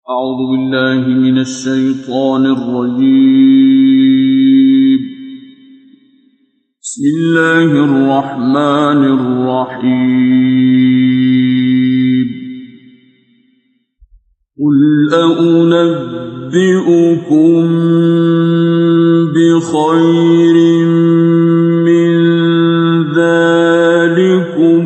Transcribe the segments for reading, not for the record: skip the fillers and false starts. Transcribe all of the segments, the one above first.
أعوذ بالله من الشيطان الرجيم. بسم الله الرحمن الرحيم. قل أنبئكم بخير من ذلكم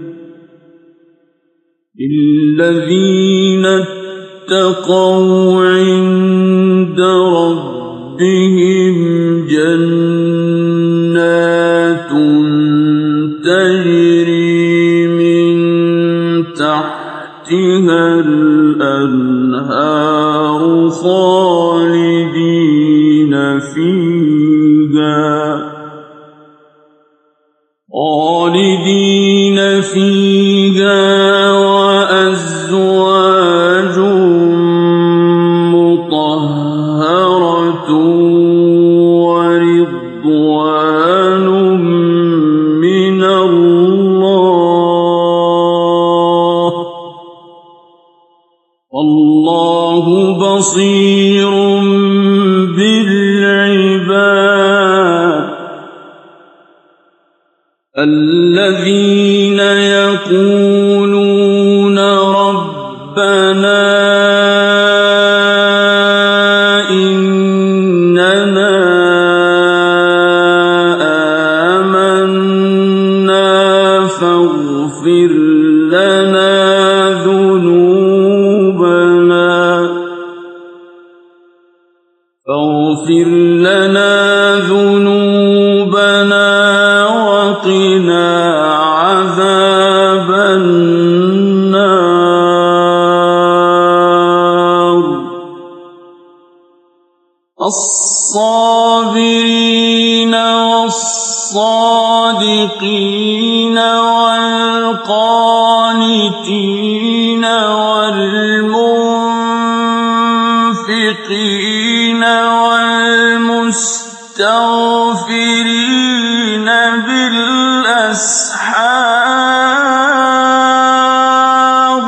الذين اتقوا عند ربهم جنات تجري من تحتها الأنهار خالدين فيها وأزواج مطهرة ورضوان من الله والله بصير بالعباد. الذين يقولون ربنا إننا آمنا فاغفر لنا ذنوبنا وقنا عذاب النار. الصابرين والصادقين والقانتين والمنفقين والمستغفرين بالأسحار.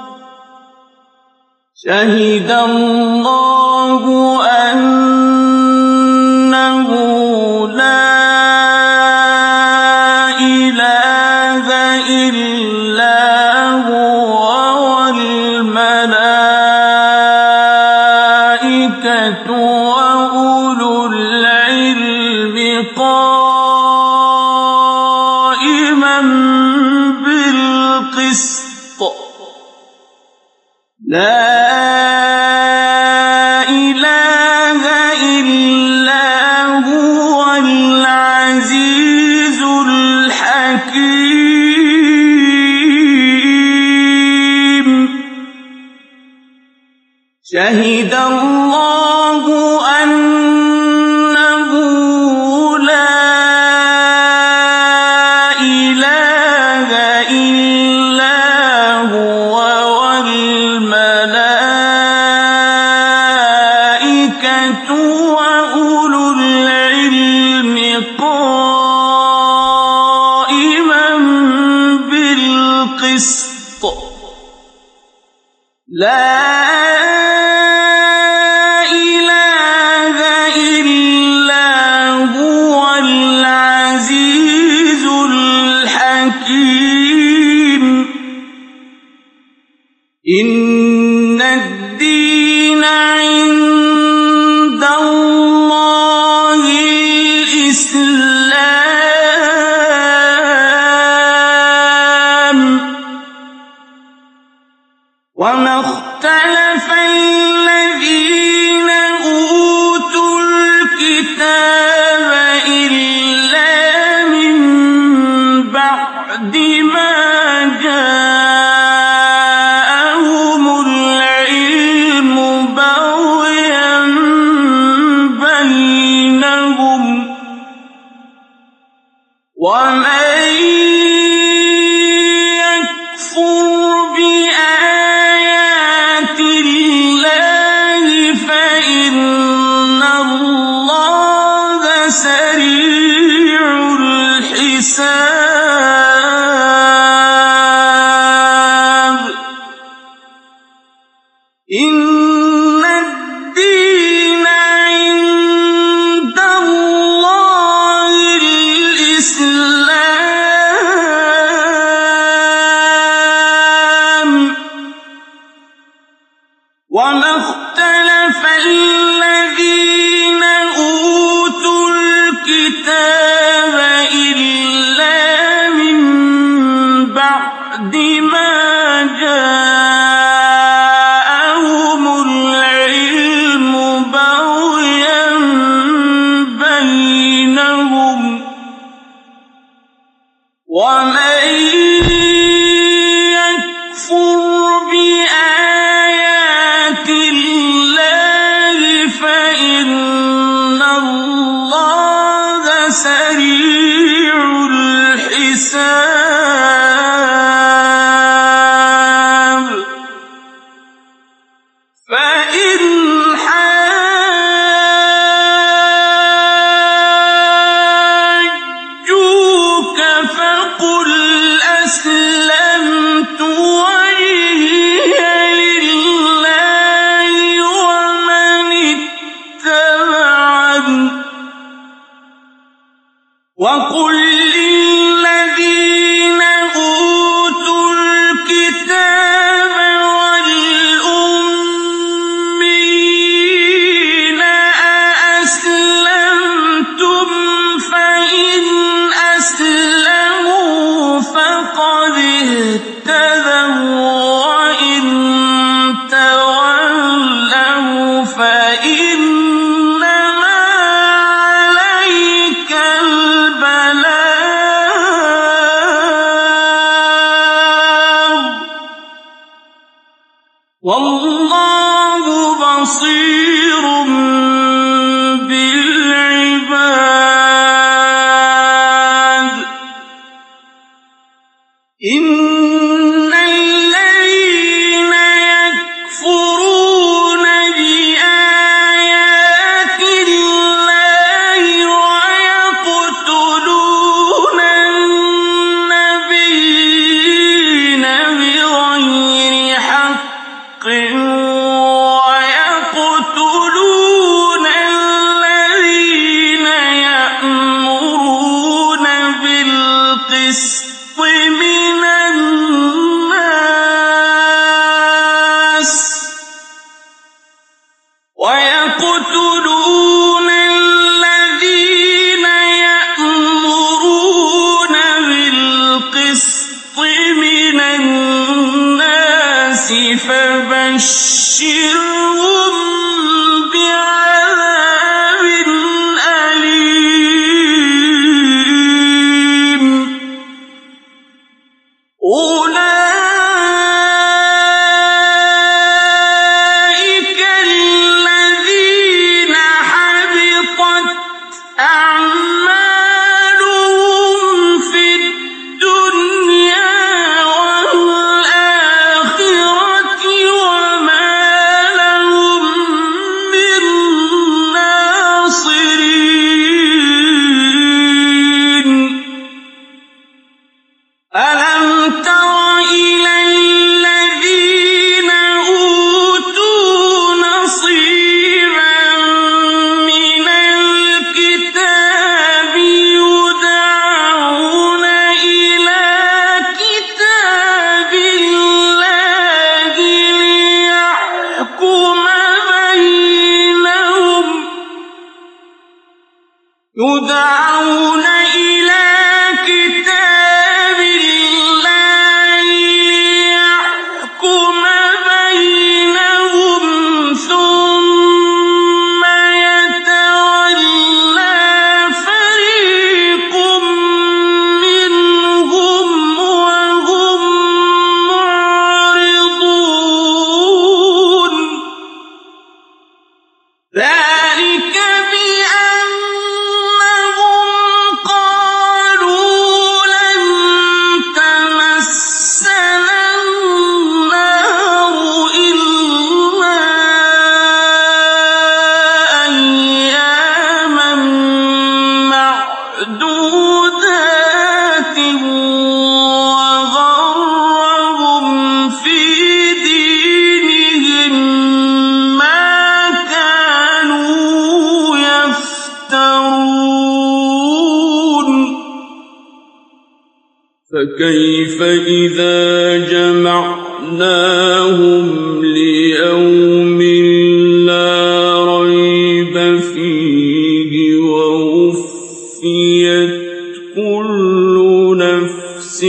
شهد الله أنه لا إله إلا هو والملائكة وأولو العلم قائما بالقسط. لا إله إلا هو العزيز الحكيم. شهد الله أنه لا إله إلا هو والملائكة وأولو العلم قائما بالقسط. لا إله إلا هو العزيز الحكيم. إن الدين عند الله الإسلام. وما اختلف الذين أوتوا الكتاب إلا من بعد ما جاءهم العلم بغيا بينهم. ومن يكفر بآيات الله فإن الله سريع الحساب. إن إِنَّ الدِّينَ عِندَ اللَّهِ الْإِسْلَامُ ۗ وَمَا اخْتَلَفَ الَّذِينَ أُوتُوا الْكِتَابَ إِلَّا مِن بَعْدِ مَا جَاءَهُمُ الْعِلْمُ بَغْيًا بَيْنَهُمْ ۗ وَمَن يَكْفُرْ بِآيَاتِ اللَّهِ فَإِنَّ اللَّهَ سَرِيعُ الْحِسَابِ فَإِنْ حَاجُّوكَ فَقُلْ أَسْلَمْتُ وَجْهِيَ لِلَّهِ وَمَنِ اتَّبَعَنِ ۗ وَقُل لِّلَّذِينَ أُوتُوا الْكِتَابَ وَالْأُمِّيِّينَ أَأَسْلَمْتُمْ ۚ فَإِنْ أَسْلَمُوا فَقَدِ اهْتَدَوا ۖ وَّإِن تَوَلَّوْا فَإِنَّمَا عَلَيْكَ الْبَلَاغُ ۗ وَاللَّهُ بَصِيرٌ بِالْعِبَادِ إِنَّ الَّذِينَ يَكْفُرُونَ بِآيَاتِ اللَّهِ وَيَقْتُلُونَ النَّبِيِّينَ بِغَيْرِ حَقٍّ وَيَقْتُلُونَ الَّذِينَ يَأْمُرُونَ بِالْقِسْطِ مِنَ النَّاسِ فَبَشِّرْهُم بِعَذَابٍ أَلِيمٍ أُولَٰئِكَ الَّذِينَ حَبِطَتْ أَعْمَالُهُمْ فِي الدُّنْيَا وَالْآخِرَةِ وَمَا لَهُم مِّن نَّاصِرِينَ أَلَمْ تَرَ إِلَى الَّذِينَ أُوتُوا نَصِيبًا مِّنَ الْكِتَابِ يُدْعَوْنَ إِلَىٰ كِتَابِ اللَّهِ لِيَحْكُمَ بَيْنَهُمْ ثُمَّ يَتَوَلَّىٰ فَرِيقٌ مِّنْهُمْ وَهُم مُّعْرِضُونَ ذَٰلِكَ بِأَنَّهُمْ فكيف إذا جمعناهم ليوم لا ريب فيه ووفيت كل نفس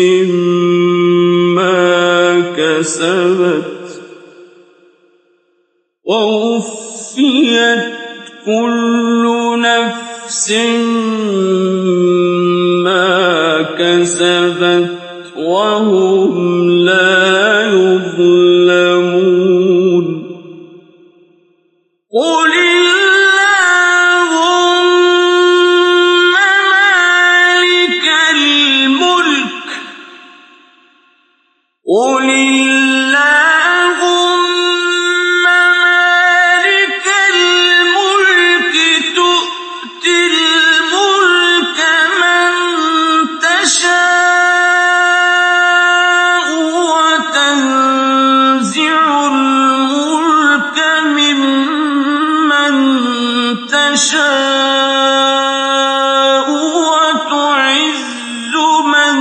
ما كسبت وهم لا يظلمون قل اللهم مالك الملك قل اللهم مالك الملك تؤتي الملك من تشاء وتنزع الملك ممن تشاء وتعز من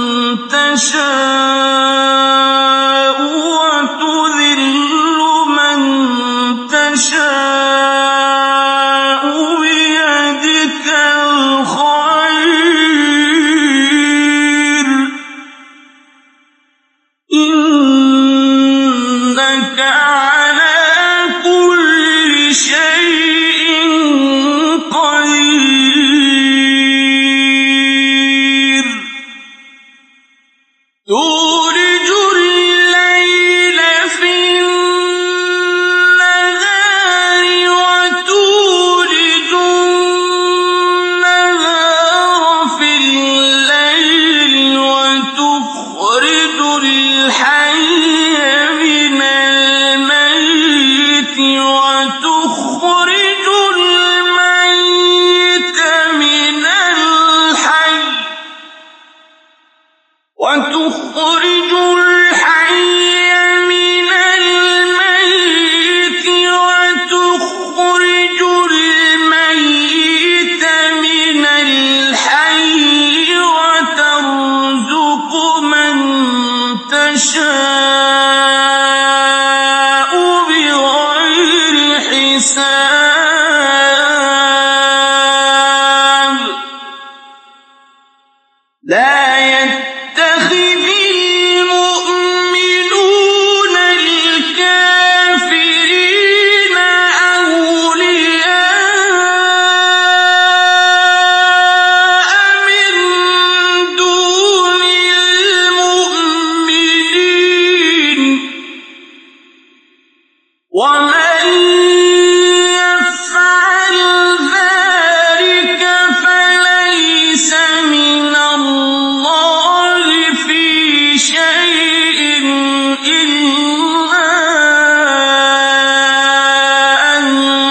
تشاء وتذل من تشاء بيدك الخير إنك على كل شيء قدير تولج الليل في النهار وتولج النهار في الليل وتخرج الحي من الميت وتخرج الميت من الحي وتخرج الحي من الميت وتخرج الميت من الحي وترزق من تشاء بغير حساب لا يتخذ المؤمنون الكافرين أولياء من دون المؤمنين ومن يفعل ذلك فليس من الله في شيء إلا أن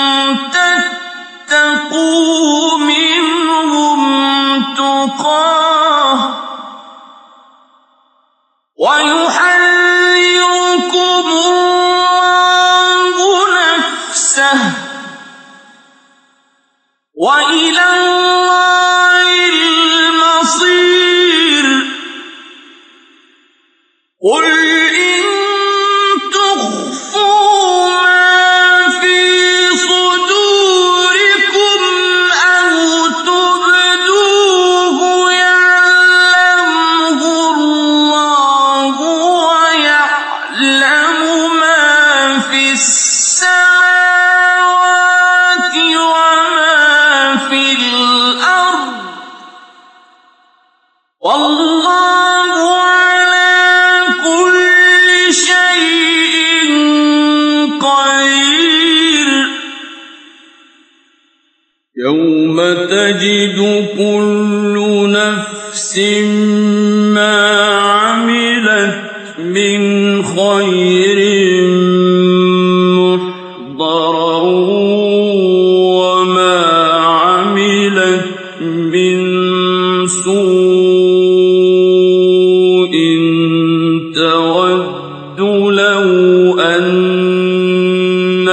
تتقوا منهم تقاه ويحذركم الله نفسه وإلى الله المصير قل إن تخفوا ما في صدوركم أو تبدوه يعلمه الله ويعلم ما في السماوات وما في الأرض والله على كل شيء قدير يوم تجد كل نفس ما عملت من خير محضرا وما عملت من سوء تود لو أن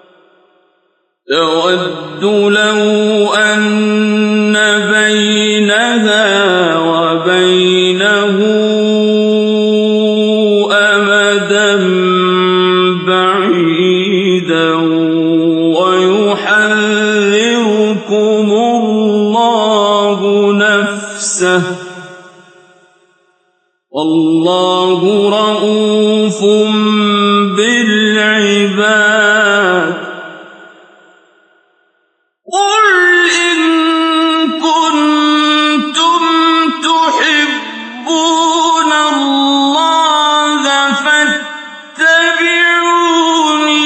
بينها أمدا بعيدا ويحذركم الله نفسه والله رءوف بالعباد قل إن كنتم تحبون الله فاتبعوني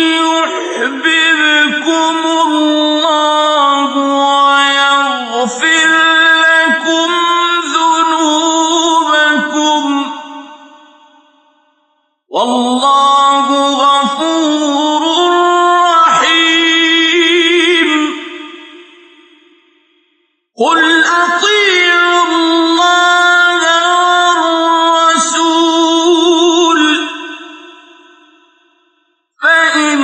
يحببكم الله ويغفر لكم ذنوبكم والله غفور رحيم قل أطيعوا الله والرسول فإن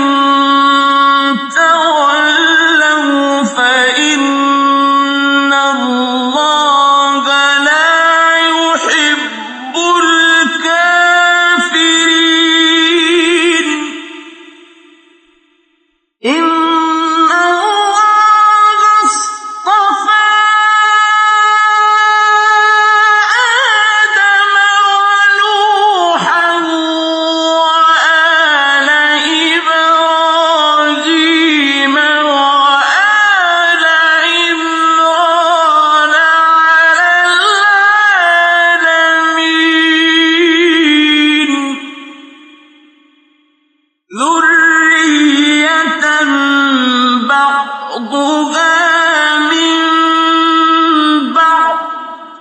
تولوا فإن الله لا يحب الكافرين إن الله اصطفى آدم ونوحا وآل إبراهيم وآل عمران على العالمين ذرية بعضها من بعض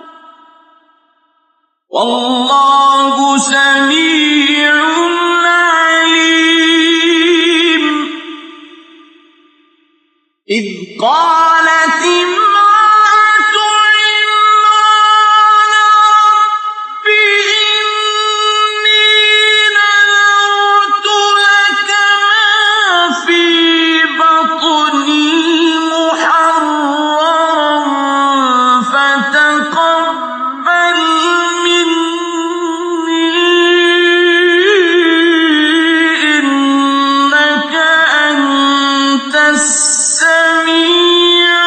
والله سميع عليم إذ قالت امرأة عمران رب إني نذرت لك ما في بطني محررا فتقبل مني إنك أنت السميع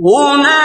هنالك